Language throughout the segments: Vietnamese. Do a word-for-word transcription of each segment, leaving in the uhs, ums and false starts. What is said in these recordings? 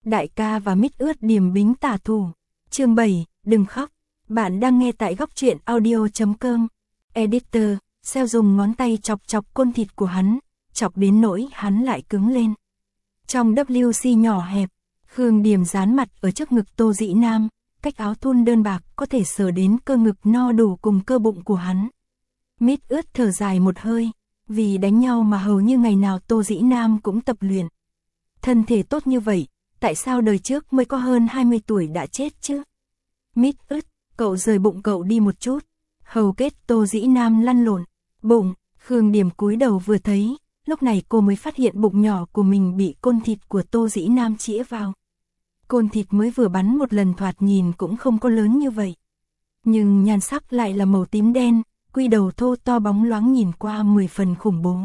Đại ca và Mít ướt điềm bính tả thủ. Chương bảy, đừng khóc. Bạn đang nghe tại góc truyện audio chấm com. Editor, Seo dùng ngón tay chọc chọc côn thịt của hắn, chọc đến nỗi hắn lại cứng lên. Trong vê xê nhỏ hẹp, Khương Điềm dán mặt ở trước ngực Tô Dĩ Nam, cách áo thun đơn bạc có thể sờ đến cơ ngực no đủ cùng cơ bụng của hắn. Mít ướt thở dài một hơi, vì đánh nhau mà hầu như ngày nào Tô Dĩ Nam cũng tập luyện. Thân thể tốt như vậy, tại sao đời trước mới có hơn hai mươi tuổi đã chết chứ? Mít ướt, cậu rời bụng cậu đi một chút. Hầu kết Tô Dĩ Nam lăn lộn. Bụng, Khương Điềm cúi đầu vừa thấy, lúc này cô mới phát hiện bụng nhỏ của mình bị côn thịt của Tô Dĩ Nam chĩa vào. Côn thịt mới vừa bắn một lần thoạt nhìn cũng không có lớn như vậy. Nhưng nhan sắc lại là màu tím đen, quy đầu thô to bóng loáng nhìn qua mười phần khủng bố.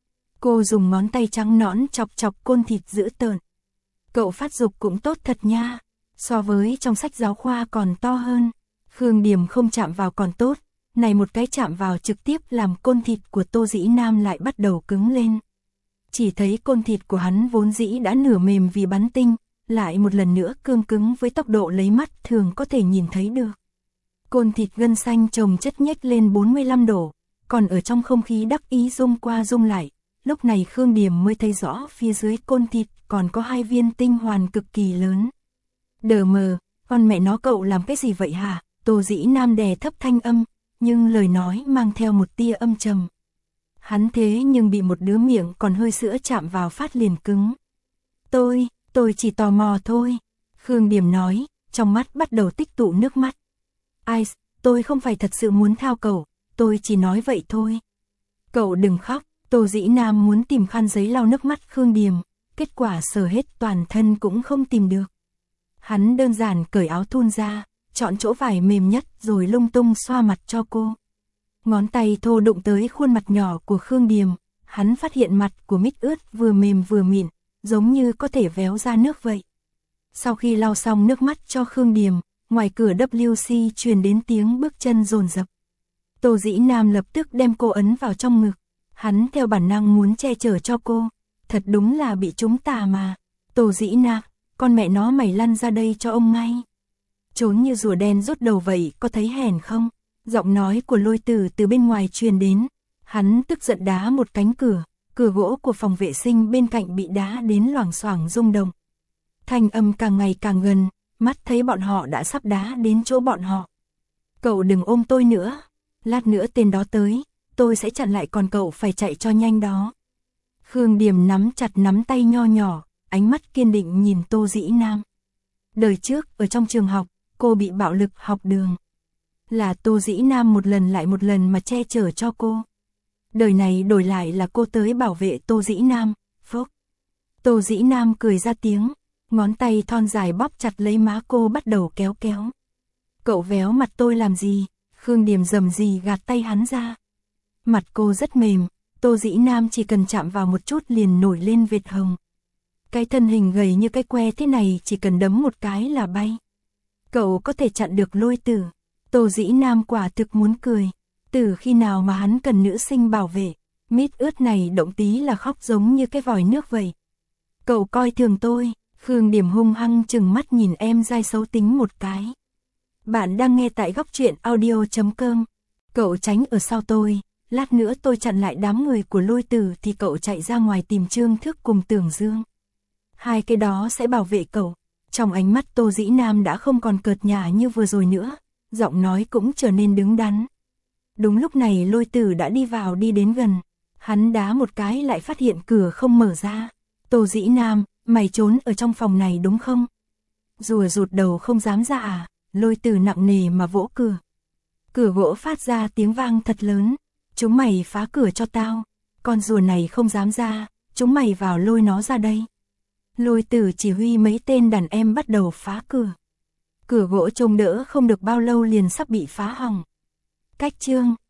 Cô dùng ngón tay trắng nõn chọc chọc côn thịt dữ tợn. Cậu phát dục cũng tốt thật nha, so với trong sách giáo khoa còn to hơn. Khương Điềm không chạm vào còn tốt, này một cái chạm vào trực tiếp làm côn thịt của Tô Dĩ Nam lại bắt đầu cứng lên. Chỉ thấy côn thịt của hắn vốn dĩ đã nửa mềm vì bắn tinh, lại một lần nữa cương cứng với tốc độ lấy mắt thường có thể nhìn thấy được. Côn thịt gân xanh chồng chất nhếch lên bốn mươi lăm độ, còn ở trong không khí đắc ý rung qua rung lại. Lúc này Khương Điềm mới thấy rõ phía dưới côn thịt còn có hai viên tinh hoàn cực kỳ lớn. Đờ mờ, con mẹ nó cậu làm cái gì vậy hả? Tô Dĩ Nam đè thấp thanh âm, nhưng lời nói mang theo một tia âm trầm. Hắn thế nhưng bị một đứa miệng còn hơi sữa chạm vào phát liền cứng. Tôi, tôi chỉ tò mò thôi. Khương Điềm nói, trong mắt bắt đầu tích tụ nước mắt. Ai, tôi không phải thật sự muốn thao cậu, tôi chỉ nói vậy thôi. Cậu đừng khóc. Tô Dĩ Nam muốn tìm khăn giấy lau nước mắt Khương Điềm, kết quả sờ hết toàn thân cũng không tìm được. Hắn đơn giản cởi áo thun ra, chọn chỗ vải mềm nhất rồi lung tung xoa mặt cho cô. Ngón tay thô đụng tới khuôn mặt nhỏ của Khương Điềm, hắn phát hiện mặt của Mít ướt vừa mềm vừa mịn, giống như có thể véo ra nước vậy. Sau khi lau xong nước mắt cho Khương Điềm, ngoài cửa vê xê truyền đến tiếng bước chân dồn dập. Tô Dĩ Nam lập tức đem cô ấn vào trong ngực. Hắn theo bản năng muốn che chở cho cô, thật đúng là bị chúng tà mà. Tô Dĩ Nam, con mẹ nó mày lăn ra đây cho ông ngay. Trốn như rùa đen rút đầu vậy, có thấy hèn không? Giọng nói của Lôi Tử từ bên ngoài truyền đến. Hắn tức giận đá một cánh cửa, cửa gỗ của phòng vệ sinh bên cạnh bị đá đến loảng xoảng rung động. Thanh âm càng ngày càng gần, mắt thấy bọn họ đã sắp đá đến chỗ bọn họ. Cậu đừng ôm tôi nữa, lát nữa tên đó tới, tôi sẽ chặn lại còn cậu phải chạy cho nhanh đó. Khương Điềm nắm chặt nắm tay nho nhỏ, ánh mắt kiên định nhìn Tô Dĩ Nam. Đời trước ở trong trường học, cô bị bạo lực học đường. Là Tô Dĩ Nam một lần lại một lần mà che chở cho cô. Đời này đổi lại là cô tới bảo vệ Tô Dĩ Nam. Phốc. Tô Dĩ Nam cười ra tiếng, ngón tay thon dài bóp chặt lấy má cô bắt đầu kéo kéo. Cậu véo mặt tôi làm gì? Khương Điềm rầm rì gạt tay hắn ra. Mặt cô rất mềm, Tô Dĩ Nam chỉ cần chạm vào một chút liền nổi lên vệt hồng. Cái thân hình gầy như cái que thế này chỉ cần đấm một cái là bay. Cậu có thể chặn được Lôi Tử. Tô Dĩ Nam quả thực muốn cười. Từ khi nào mà hắn cần nữ sinh bảo vệ, Mít ướt này động tí là khóc giống như cái vòi nước vậy. Cậu coi thường tôi. Khương Điềm hung hăng chừng mắt nhìn em dai xấu tính một cái. Bạn đang nghe tại góc truyện audio chấm com. Cậu tránh ở sau tôi. Lát nữa tôi chặn lại đám người của Lôi Tử thì cậu chạy ra ngoài tìm Trương Thức cùng Tưởng Dương. Hai cái đó sẽ bảo vệ cậu. Trong ánh mắt Tô Dĩ Nam đã không còn cợt nhả như vừa rồi nữa, giọng nói cũng trở nên đứng đắn. Đúng lúc này Lôi Tử đã đi vào đi đến gần. Hắn đá một cái lại phát hiện cửa không mở ra. Tô Dĩ Nam, mày trốn ở trong phòng này đúng không? Rùa rụt đầu không dám ra à? Lôi Tử nặng nề mà vỗ cửa. Cửa gỗ phát ra tiếng vang thật lớn. Chúng mày phá cửa cho tao. Con rùa này không dám ra, chúng mày vào lôi nó ra đây. Lôi Tử chỉ huy mấy tên đàn em bắt đầu phá cửa. Cửa gỗ trông đỡ không được bao lâu liền sắp bị phá hỏng. Cách chương